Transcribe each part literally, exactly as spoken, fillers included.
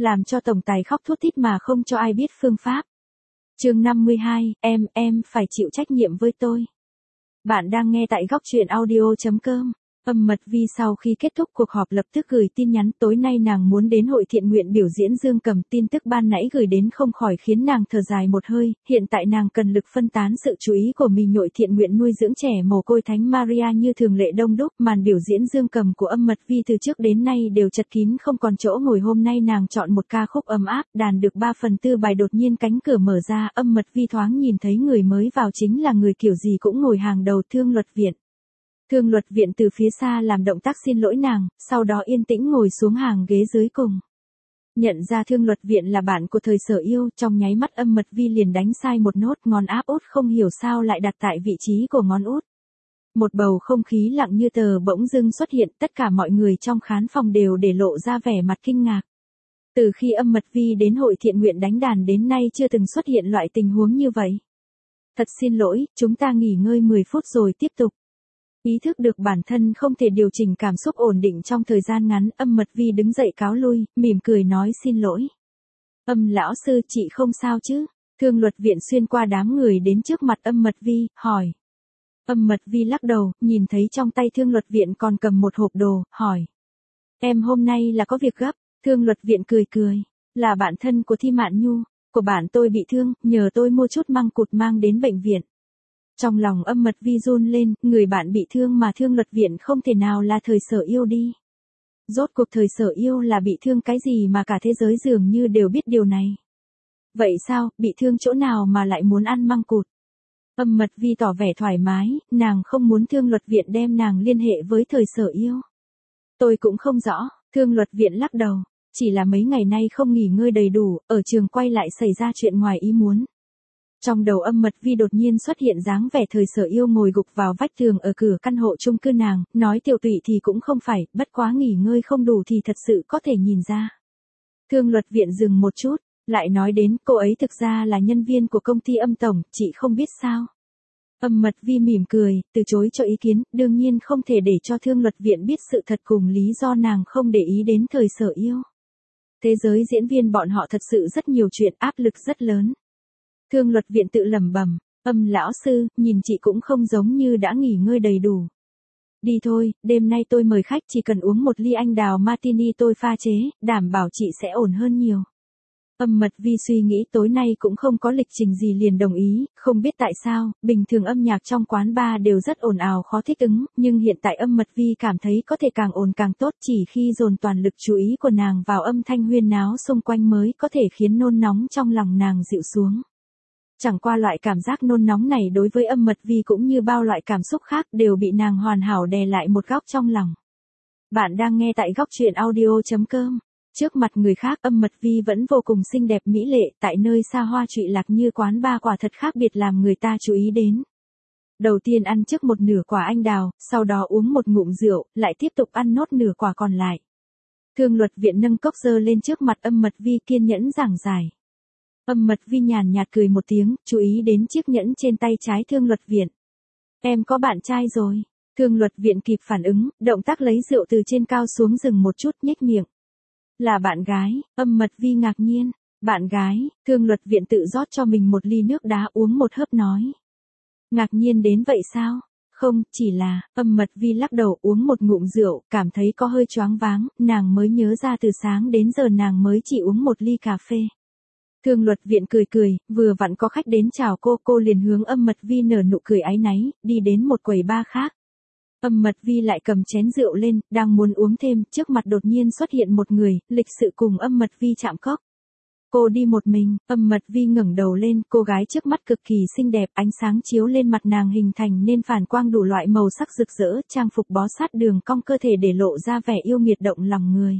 làm cho tổng tài khóc thút thít mà không cho ai biết phương pháp. Chương năm mươi hai, em, em phải chịu trách nhiệm với tôi. Bạn đang nghe tại góc truyện audio chấm com. Âm Mật Vi sau khi kết thúc cuộc họp lập tức gửi tin nhắn, tối nay nàng muốn đến hội thiện nguyện biểu diễn Dương Cầm. Tin tức ban nãy gửi đến không khỏi khiến nàng thở dài một hơi, hiện tại nàng cần lực phân tán sự chú ý của mình. Hội thiện nguyện nuôi dưỡng trẻ mồ côi Thánh Maria như thường lệ đông đúc, màn biểu diễn Dương Cầm của Âm Mật Vi từ trước đến nay đều chật kín không còn chỗ ngồi. Hôm nay nàng chọn một ca khúc ấm áp, đàn được ba phần tư bài, đột nhiên cánh cửa mở ra, Âm Mật Vi thoáng nhìn thấy người mới vào chính là người kiểu gì cũng ngồi hàng đầu, Thương Luật Viện. Thương Luật Viện từ phía xa làm động tác xin lỗi nàng, sau đó yên tĩnh ngồi xuống hàng ghế dưới cùng. Nhận ra Thương Luật Viện là bạn của thời Sở Yêu, trong nháy mắt Âm Mật Vi liền đánh sai một nốt, ngón áp út không hiểu sao lại đặt tại vị trí của ngón út. Một bầu không khí lặng như tờ bỗng dưng xuất hiện, tất cả mọi người trong khán phòng đều để lộ ra vẻ mặt kinh ngạc. Từ khi Âm Mật Vi đến hội thiện nguyện đánh đàn đến nay chưa từng xuất hiện loại tình huống như vậy. Thật xin lỗi, chúng ta nghỉ ngơi mười phút rồi tiếp tục. Ý thức được bản thân không thể điều chỉnh cảm xúc ổn định trong thời gian ngắn, Âm Mật Vi đứng dậy cáo lui, mỉm cười nói xin lỗi. Âm lão sư, chị không sao chứ? Thương Luật Viện xuyên qua đám người đến trước mặt Âm Mật Vi, hỏi. Âm Mật Vi lắc đầu, nhìn thấy trong tay Thương Luật Viện còn cầm một hộp đồ, hỏi. Em hôm nay là có việc gấp? Thương Luật Viện cười cười, là bạn thân của Thi Mạn Nhu, của bạn tôi bị thương, nhờ tôi mua chút măng cụt mang đến bệnh viện. Trong lòng Âm Mật Vi run lên, người bạn bị thương mà Thương Luật Viện không thể nào là thời Sở Yêu đi. Rốt cuộc thời Sở Yêu là bị thương cái gì mà cả thế giới dường như đều biết điều này. Vậy sao, bị thương chỗ nào mà lại muốn ăn măng cụt? Âm Mật Vi tỏ vẻ thoải mái, nàng không muốn Thương Luật Viện đem nàng liên hệ với thời Sở Yêu. Tôi cũng không rõ, Thương Luật Viện lắc đầu, chỉ là mấy ngày nay không nghỉ ngơi đầy đủ, ở trường quay lại xảy ra chuyện ngoài ý muốn. Trong đầu Âm Mật Vi đột nhiên xuất hiện dáng vẻ thời Sở Yêu ngồi gục vào vách tường ở cửa căn hộ chung cư nàng, nói tiểu tụy thì cũng không phải, bất quá nghỉ ngơi không đủ thì thật sự có thể nhìn ra. Thương Luật Viện dừng một chút, lại nói đến cô ấy thực ra là nhân viên của công ty Âm Tổng, chị không biết sao. Âm Mật Vi mỉm cười, từ chối cho ý kiến, đương nhiên không thể để cho Thương Luật Viện biết sự thật cùng lý do nàng không để ý đến thời Sở Yêu. Thế giới diễn viên bọn họ thật sự rất nhiều chuyện, áp lực rất lớn. Thương Luật Viện tự lẩm bẩm, Âm lão sư, nhìn chị cũng không giống như đã nghỉ ngơi đầy đủ. Đi thôi, đêm nay tôi mời khách, chỉ cần uống một ly anh đào martini tôi pha chế, đảm bảo chị sẽ ổn hơn nhiều. Âm Mật Vi suy nghĩ tối nay cũng không có lịch trình gì liền đồng ý, không biết tại sao, bình thường âm nhạc trong quán bar đều rất ồn ào khó thích ứng, nhưng hiện tại Âm Mật Vi cảm thấy có thể càng ồn càng tốt, chỉ khi dồn toàn lực chú ý của nàng vào âm thanh huyên náo xung quanh mới có thể khiến nôn nóng trong lòng nàng dịu xuống. Chẳng qua loại cảm giác nôn nóng này đối với Âm Mật Vi cũng như bao loại cảm xúc khác đều bị nàng hoàn hảo đè lại một góc trong lòng. Bạn đang nghe tại góc truyện audio chấm com. Trước mặt người khác Âm Mật Vi vẫn vô cùng xinh đẹp mỹ lệ, tại nơi xa hoa trụy lạc như quán bar quả thật khác biệt làm người ta chú ý đến. Đầu tiên ăn trước một nửa quả anh đào, sau đó uống một ngụm rượu, lại tiếp tục ăn nốt nửa quả còn lại. Thương Luật Viện nâng cốc giơ lên trước mặt Âm Mật Vi kiên nhẫn giảng giải. Âm Mật Vi nhàn nhạt cười một tiếng, chú ý đến chiếc nhẫn trên tay trái Thương Luật Viện. Em có bạn trai rồi. Thương Luật Viện kịp phản ứng, động tác lấy rượu từ trên cao xuống dừng một chút, nhếch miệng. Là bạn gái, Âm Mật Vi ngạc nhiên. Bạn gái, Thương Luật Viện tự rót cho mình một ly nước đá uống một hớp nói. Ngạc nhiên đến vậy sao? Không, chỉ là, Âm Mật Vi lắc đầu uống một ngụm rượu, cảm thấy có hơi choáng váng, nàng mới nhớ ra từ sáng đến giờ nàng mới chỉ uống một ly cà phê. Thương Luật Viện cười cười, vừa vặn có khách đến chào cô, cô liền hướng Âm Mật Vi nở nụ cười áy náy, đi đến một quầy bar khác. Âm Mật Vi lại cầm chén rượu lên, đang muốn uống thêm, trước mặt đột nhiên xuất hiện một người, lịch sự cùng Âm Mật Vi chạm cốc. Cô đi một mình, Âm Mật Vi ngẩng đầu lên, cô gái trước mắt cực kỳ xinh đẹp, ánh sáng chiếu lên mặt nàng hình thành nên phản quang đủ loại màu sắc rực rỡ, trang phục bó sát đường cong cơ thể để lộ ra vẻ yêu nghiệt động lòng người.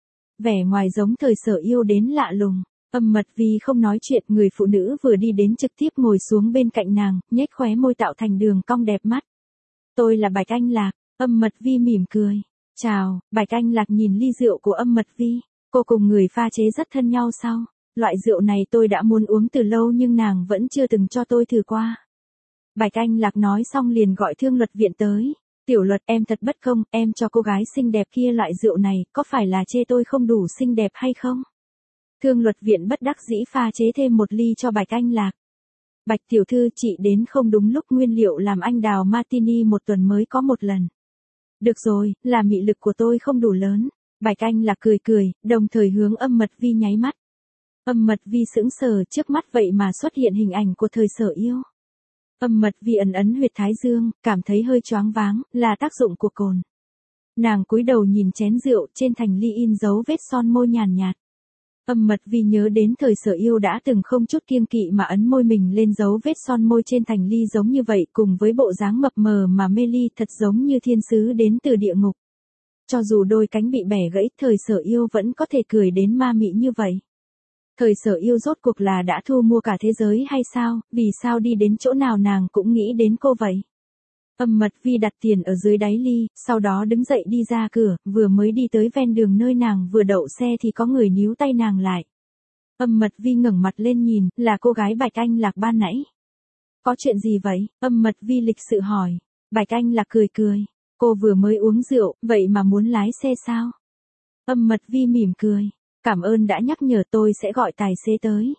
Vẻ ngoài giống thời Sở Yêu đến lạ lùng. Âm Mật Vi không nói chuyện, người phụ nữ vừa đi đến trực tiếp ngồi xuống bên cạnh nàng, nhếch khóe môi tạo thành đường cong đẹp mắt. Tôi là Bạch Anh Lạc, Âm Mật Vi mỉm cười. Chào, Bạch Anh Lạc nhìn ly rượu của Âm Mật Vi, cô cùng người pha chế rất thân nhau sao? Loại rượu này tôi đã muốn uống từ lâu nhưng nàng vẫn chưa từng cho tôi thử qua. Bạch Anh Lạc nói xong liền gọi Thương Luật Viện tới. Tiểu Luật, em thật bất công, em cho cô gái xinh đẹp kia loại rượu này, có phải là chê tôi không đủ xinh đẹp hay không? Thương luật viện bất đắc dĩ pha chế thêm một ly cho Bạch Anh Lạc. Bạch tiểu thư, chị đến không đúng lúc, nguyên liệu làm anh đào martini một tuần mới có một lần. Được rồi, là mị lực của tôi không đủ lớn. Bạch Anh Lạc cười cười, đồng thời hướng Âm Mật Vi nháy mắt. Âm Mật Vi sững sờ, trước mắt vậy mà xuất hiện hình ảnh của Thời Sở Yêu. Âm Mật Vi ấn ấn huyệt thái dương, cảm thấy hơi choáng váng, là tác dụng của cồn. Nàng cúi đầu nhìn chén rượu, trên thành ly in dấu vết son môi nhàn nhạt. Âm Mật Vi nhớ đến Thời Sở Yêu đã từng không chút kiêng kỵ mà ấn môi mình lên dấu vết son môi trên thành ly giống như vậy, cùng với bộ dáng mập mờ mà mê ly, thật giống như thiên sứ đến từ địa ngục. Cho dù đôi cánh bị bẻ gãy, Thời Sở Yêu vẫn có thể cười đến ma mị như vậy. Thời Sở Yêu rốt cuộc là đã thu mua cả thế giới hay sao, vì sao đi đến chỗ nào nàng cũng nghĩ đến cô vậy? Âm Mật Vi đặt tiền ở dưới đáy ly, sau đó đứng dậy đi ra cửa, vừa mới đi tới ven đường nơi nàng vừa đậu xe thì có người níu tay nàng lại. Âm Mật Vi ngẩng mặt lên nhìn, là cô gái Bạch Anh Lạc ban nãy. Có chuyện gì vậy? Âm Mật Vi lịch sự hỏi. Bạch Anh Lạc cười cười. Cô vừa mới uống rượu, vậy mà muốn lái xe sao? Âm Mật Vi mỉm cười. Cảm ơn đã nhắc nhở, tôi sẽ gọi tài xế tới.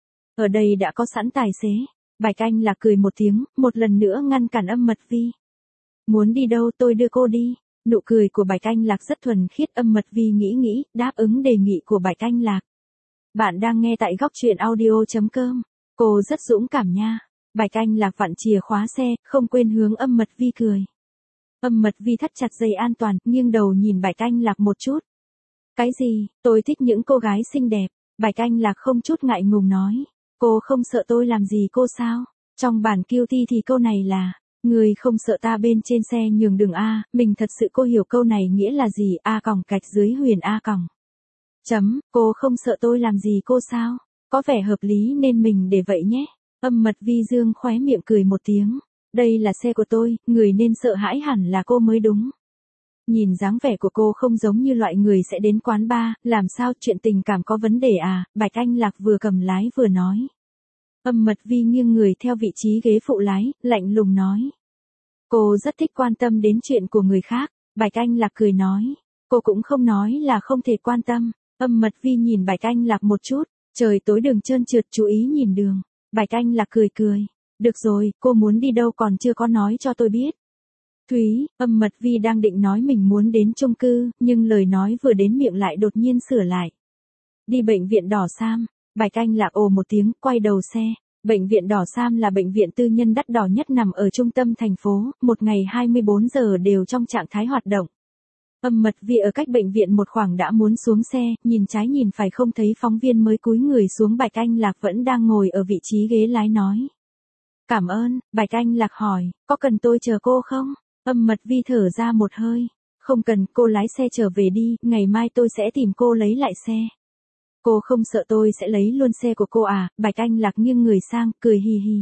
Ở đây đã có sẵn tài xế. Bạch Anh Lạc cười một tiếng, một lần nữa ngăn cản Âm Mật Vi. Muốn đi đâu, tôi đưa cô đi. Nụ cười của Bạch Anh Lạc rất thuần khiết. Âm Mật Vi nghĩ nghĩ, đáp ứng đề nghị của Bạch Anh Lạc. Bạn đang nghe tại góc truyện audio chấm com. Cô rất dũng cảm nha. Bạch Anh Lạc vặn chìa khóa xe, không quên hướng Âm Mật Vi cười. Âm Mật Vi thắt chặt dây an toàn, nghiêng đầu nhìn Bạch Anh Lạc một chút. Cái gì, tôi thích những cô gái xinh đẹp. Bạch Anh Lạc không chút ngại ngùng nói. Cô không sợ tôi làm gì cô sao? Trong bản guilty thì câu này là, người không sợ ta bên trên xe nhường đường A, mình thật sự cô hiểu câu này nghĩa là gì, A còng gạch dưới huyền A còng. Chấm, cô không sợ tôi làm gì cô sao? Có vẻ hợp lý nên mình để vậy nhé. Âm Mật Vi dương khóe miệng cười một tiếng. Đây là xe của tôi, người nên sợ hãi hẳn là cô mới đúng. Nhìn dáng vẻ của cô không giống như loại người sẽ đến quán bar, làm sao, chuyện tình cảm có vấn đề à? Bạch Anh Lạc vừa cầm lái vừa nói. Âm Mật Vi nghiêng người theo vị trí ghế phụ lái, lạnh lùng nói. Cô rất thích quan tâm đến chuyện của người khác. Bạch Anh Lạc cười nói. Cô cũng không nói là không thể quan tâm. Âm Mật Vi nhìn Bạch Anh Lạc một chút. Trời tối đường trơn trượt, chú ý nhìn đường. Bạch Anh Lạc cười cười. Được rồi, cô muốn đi đâu còn chưa có nói cho tôi biết. Thúy, Âm Mật Vi đang định nói mình muốn đến chung cư, nhưng lời nói vừa đến miệng lại đột nhiên sửa lại. Đi bệnh viện Đỏ Sam. Bạch Anh Lạc ồ một tiếng, quay đầu xe. Bệnh viện Đỏ Sam là bệnh viện tư nhân đắt đỏ nhất nằm ở trung tâm thành phố, một ngày hai mươi bốn giờ đều trong trạng thái hoạt động. Âm Mật Vi ở cách bệnh viện một khoảng đã muốn xuống xe, nhìn trái nhìn phải không thấy phóng viên mới cúi người xuống. Bạch Anh Lạc vẫn đang ngồi ở vị trí ghế lái nói. Cảm ơn. Bạch Anh Lạc hỏi, có cần tôi chờ cô không? Âm Mật Vi thở ra một hơi. Không cần, cô lái xe trở về đi, ngày mai tôi sẽ tìm cô lấy lại xe. Cô không sợ tôi sẽ lấy luôn xe của cô à? Bạch Anh Lạc nghiêng người sang, cười hì hì.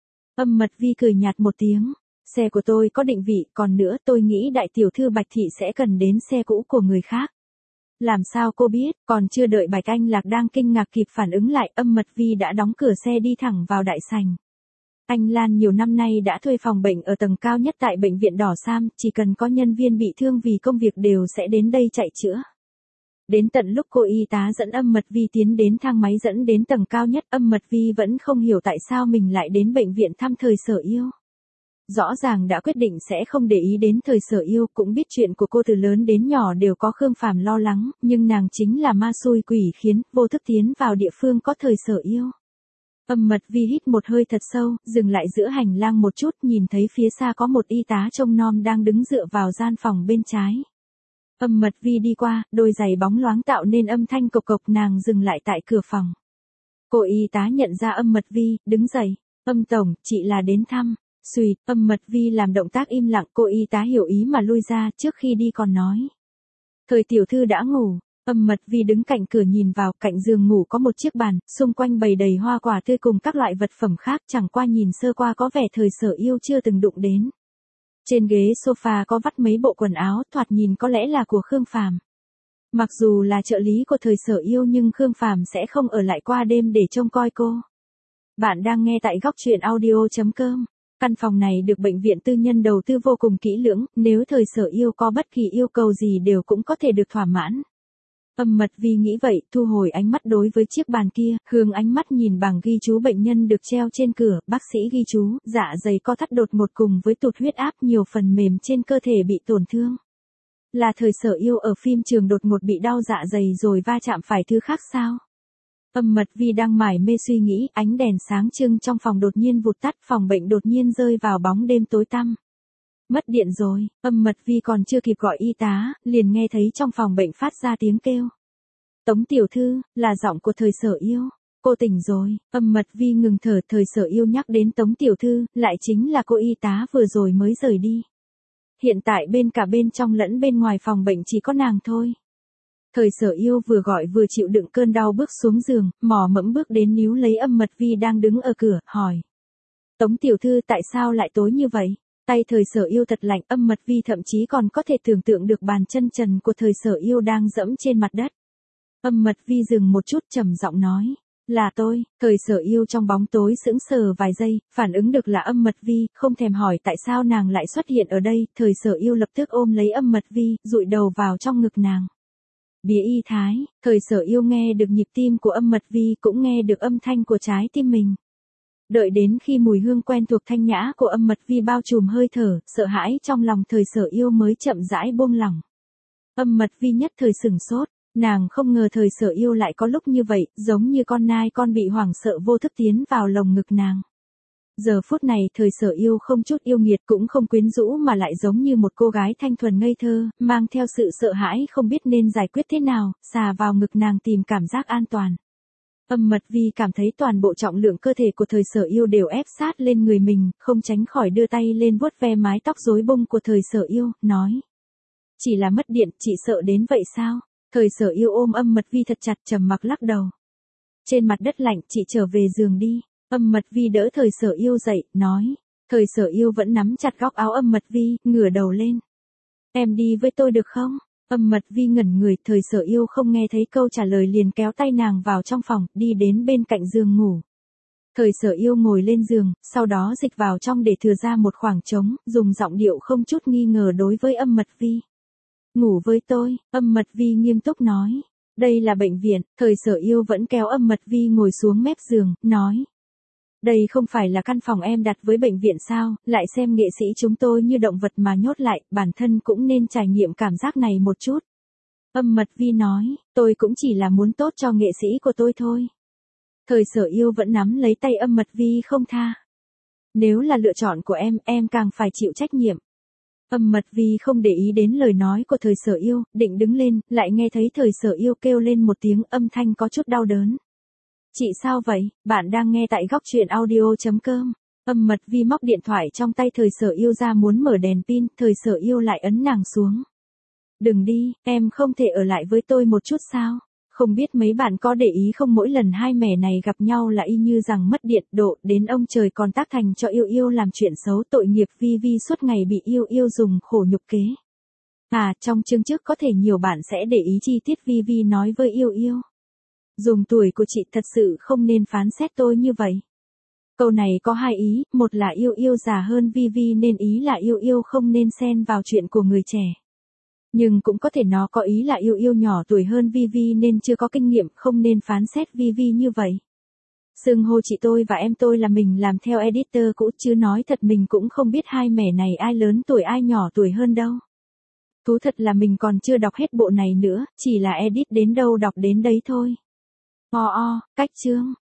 Âm Mật Vi cười nhạt một tiếng. Xe của tôi có định vị, còn nữa tôi nghĩ đại tiểu thư Bạch Thị sẽ cần đến xe cũ của người khác. Làm sao cô biết? Còn chưa đợi Bạch Anh Lạc đang kinh ngạc kịp phản ứng lại, Âm Mật Vi đã đóng cửa xe đi thẳng vào đại sảnh. Anh Lan nhiều năm nay đã thuê phòng bệnh ở tầng cao nhất tại bệnh viện Đỏ Sam, chỉ cần có nhân viên bị thương vì công việc đều sẽ đến đây chạy chữa. Đến tận lúc cô y tá dẫn Âm Mật Vi tiến đến thang máy dẫn đến tầng cao nhất, Âm Mật Vi vẫn không hiểu tại sao mình lại đến bệnh viện thăm Thời Sở Yêu. Rõ ràng đã quyết định sẽ không để ý đến Thời Sở Yêu, cũng biết chuyện của cô từ lớn đến nhỏ đều có Khương Phàm lo lắng, nhưng nàng chính là ma xui quỷ khiến, vô thức tiến vào địa phương có Thời Sở Yêu. Âm Mật Vi hít một hơi thật sâu, dừng lại giữa hành lang một chút, nhìn thấy phía xa có một y tá trông nom đang đứng dựa vào gian phòng bên trái. Âm Mật Vi đi qua, đôi giày bóng loáng tạo nên âm thanh cộc cộc, nàng dừng lại tại cửa phòng. Cô y tá nhận ra Âm Mật Vi, đứng dậy. Âm tổng, chị là đến thăm. Xùi, Âm Mật Vi làm động tác im lặng, cô y tá hiểu ý mà lui ra, trước khi đi còn nói. Thời tiểu thư đã ngủ. Âm Mật Vi đứng cạnh cửa nhìn vào, cạnh giường ngủ có một chiếc bàn, xung quanh bày đầy hoa quả tươi cùng các loại vật phẩm khác, chẳng qua nhìn sơ qua có vẻ Thời Sở Yêu chưa từng đụng đến. Trên ghế sofa có vắt mấy bộ quần áo, thoạt nhìn có lẽ là của Khương Phàm. Mặc dù là trợ lý của Thời Sở Yêu nhưng Khương Phàm sẽ không ở lại qua đêm để trông coi cô. Bạn đang nghe tại góc truyện audio chấm com. Căn phòng này được bệnh viện tư nhân đầu tư vô cùng kỹ lưỡng, nếu Thời Sở Yêu có bất kỳ yêu cầu gì đều cũng có thể được thỏa mãn. Âm Mật Vi nghĩ vậy, thu hồi ánh mắt đối với chiếc bàn kia, hướng ánh mắt nhìn bảng ghi chú bệnh nhân được treo trên cửa, bác sĩ ghi chú, dạ dày co thắt đột ngột cùng với tụt huyết áp, nhiều phần mềm trên cơ thể bị tổn thương. Là thời Sở Yêu ở phim trường đột ngột bị đau dạ dày rồi va chạm phải thứ khác sao? Âm Mật Vi đang mải mê suy nghĩ, ánh đèn sáng trưng trong phòng đột nhiên vụt tắt, phòng bệnh đột nhiên rơi vào bóng đêm tối tăm. Mất điện rồi, Âm Mật Vi còn chưa kịp gọi y tá, liền nghe thấy trong phòng bệnh phát ra tiếng kêu. Tống tiểu thư, là giọng của thời Sở Yêu. Cô tỉnh rồi, Âm Mật Vi ngừng thở, thời Sở Yêu nhắc đến Tống tiểu thư, lại chính là cô y tá vừa rồi mới rời đi. Hiện tại bên cả bên trong lẫn bên ngoài phòng bệnh chỉ có nàng thôi. Thời Sở Yêu vừa gọi vừa chịu đựng cơn đau bước xuống giường, mò mẫm bước đến níu lấy Âm Mật Vi đang đứng ở cửa, hỏi. Tống tiểu thư tại sao lại tối như vậy? Tay thời Sở Yêu thật lạnh, Âm Mật Vi thậm chí còn có thể tưởng tượng được bàn chân trần của thời Sở Yêu đang dẫm trên mặt đất. Âm Mật Vi dừng một chút trầm giọng nói. Là tôi, thời Sở Yêu trong bóng tối sững sờ vài giây, phản ứng được là Âm Mật Vi, không thèm hỏi tại sao nàng lại xuất hiện ở đây, thời Sở Yêu lập tức ôm lấy Âm Mật Vi, dụi đầu vào trong ngực nàng. Bía y thái, thời Sở Yêu nghe được nhịp tim của Âm Mật Vi cũng nghe được âm thanh của trái tim mình. Đợi đến khi mùi hương quen thuộc thanh nhã của Âm Mật Vi bao trùm hơi thở, sợ hãi trong lòng thời Sở Yêu mới chậm rãi buông lỏng. Âm Mật Vi nhất thời sửng sốt, nàng không ngờ thời Sở Yêu lại có lúc như vậy, giống như con nai con bị hoảng sợ vô thức tiến vào lồng ngực nàng. Giờ phút này thời Sở Yêu không chút yêu nghiệt cũng không quyến rũ mà lại giống như một cô gái thanh thuần ngây thơ, mang theo sự sợ hãi không biết nên giải quyết thế nào, xà vào ngực nàng tìm cảm giác an toàn. Âm Mật Vi cảm thấy toàn bộ trọng lượng cơ thể của thời Sở Yêu đều ép sát lên người mình, không tránh khỏi đưa tay lên vuốt ve mái tóc rối bung của thời Sở Yêu, nói. Chỉ là mất điện, chị sợ đến vậy sao? Thời Sở Yêu ôm Âm Mật Vi thật chặt trầm mặc lắc đầu. Trên mặt đất lạnh, chị trở về giường đi. Âm Mật Vi đỡ thời Sở Yêu dậy, nói. Thời Sở Yêu vẫn nắm chặt góc áo Âm Mật Vi, ngửa đầu lên. Em đi với tôi được không? Âm Mật Vi ngẩn người, thời Sở Yêu không nghe thấy câu trả lời liền kéo tay nàng vào trong phòng, đi đến bên cạnh giường ngủ. Thời Sở Yêu ngồi lên giường, sau đó dịch vào trong để thừa ra một khoảng trống, dùng giọng điệu không chút nghi ngờ đối với Âm Mật Vi. Ngủ với tôi, Âm Mật Vi nghiêm túc nói. Đây là bệnh viện, thời Sở Yêu vẫn kéo Âm Mật Vi ngồi xuống mép giường, nói. Đây không phải là căn phòng em đặt với bệnh viện sao, lại xem nghệ sĩ chúng tôi như động vật mà nhốt lại, bản thân cũng nên trải nghiệm cảm giác này một chút. Âm Mật Vi nói, tôi cũng chỉ là muốn tốt cho nghệ sĩ của tôi thôi. Thời Sở Yêu vẫn nắm lấy tay Âm Mật Vi không tha. Nếu là lựa chọn của em, em càng phải chịu trách nhiệm. Âm Mật Vi không để ý đến lời nói của thời Sở Yêu, định đứng lên, lại nghe thấy thời Sở Yêu kêu lên một tiếng, âm thanh có chút đau đớn. Chị sao vậy? Bạn đang nghe tại góc truyện audio chấm com. Âm Mật Vi móc điện thoại trong tay thời Sở Yêu ra muốn mở đèn pin, thời Sở Yêu lại ấn nàng xuống. Đừng đi, em không thể ở lại với tôi một chút sao? Không biết mấy bạn có để ý không, mỗi lần hai mẹ này gặp nhau là y như rằng mất điện, độ đến ông trời còn tác thành cho Yêu Yêu làm chuyện xấu, tội nghiệp Vi Vi suốt ngày bị Yêu Yêu dùng khổ nhục kế. À, trong chương trước có thể nhiều bạn sẽ để ý chi tiết Vi Vi nói với Yêu Yêu. Dùng tuổi của chị thật sự không nên phán xét tôi như vậy. Câu này có hai ý, một là Yêu Yêu già hơn Vi Vi nên ý là Yêu Yêu không nên xen vào chuyện của người trẻ. Nhưng cũng có thể nó có ý là Yêu Yêu nhỏ tuổi hơn Vi Vi nên chưa có kinh nghiệm, không nên phán xét Vi Vi như vậy. Xưng hô chị tôi và em tôi là mình làm theo editor cũ, chứ nói thật mình cũng không biết hai mẻ này ai lớn tuổi ai nhỏ tuổi hơn đâu. Thú thật là mình còn chưa đọc hết bộ này nữa, chỉ là edit đến đâu đọc đến đấy thôi. O o, cách chương.